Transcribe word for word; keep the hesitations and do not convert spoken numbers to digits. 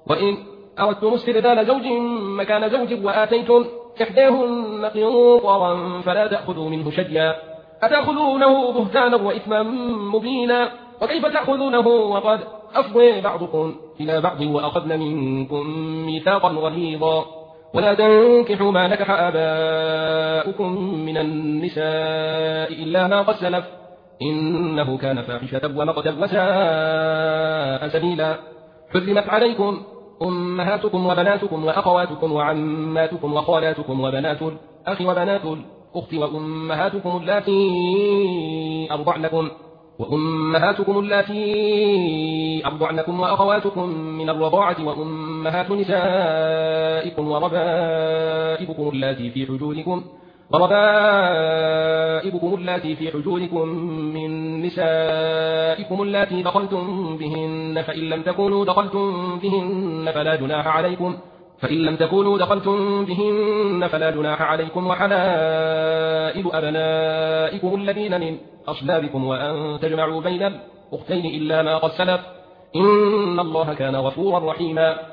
وإن أردتم استبدال زوج مكان زوج وآتيتم إحداهن قنطرا فلا تأخذوا منه شيئا أتأخذونه بهتانا وإثما مبينا وكيف تأخذونه وقد أفضى بعضكم إلى بعض وأخذن منكم ميثاقا غليظا ولا تنكحوا ما نكح آباؤكم من النساء إلا ما قد سلف إنه كان فاحشة ومقتا وساء سبيلا حرمت عليكم أمهاتكم وبناتكم وأخواتكم وعماتكم وخالاتكم وبنات الأخ وبنات الأخت وأمهاتكم اللاتي أرضعنكم وأمهاتكم اللاتي أرضعنكم وأخواتكم من الرضاعة وأمهات نسائكم وربائبكم اللاتي في حجوركم وربائبكم اللاتي في حجوركم من نسائكم اللاتي دخلتم بهن فإن لم تكونوا دخلتم بهن فلا جناح عليكم فإن لم تكونوا دخلتم بهن فلا جناح عليكم وحلائل أبنائكم الذين من أصلابكم وأن تجمعوا بين الأختين إلا ما قد سلف إن الله كان غفورا رحيما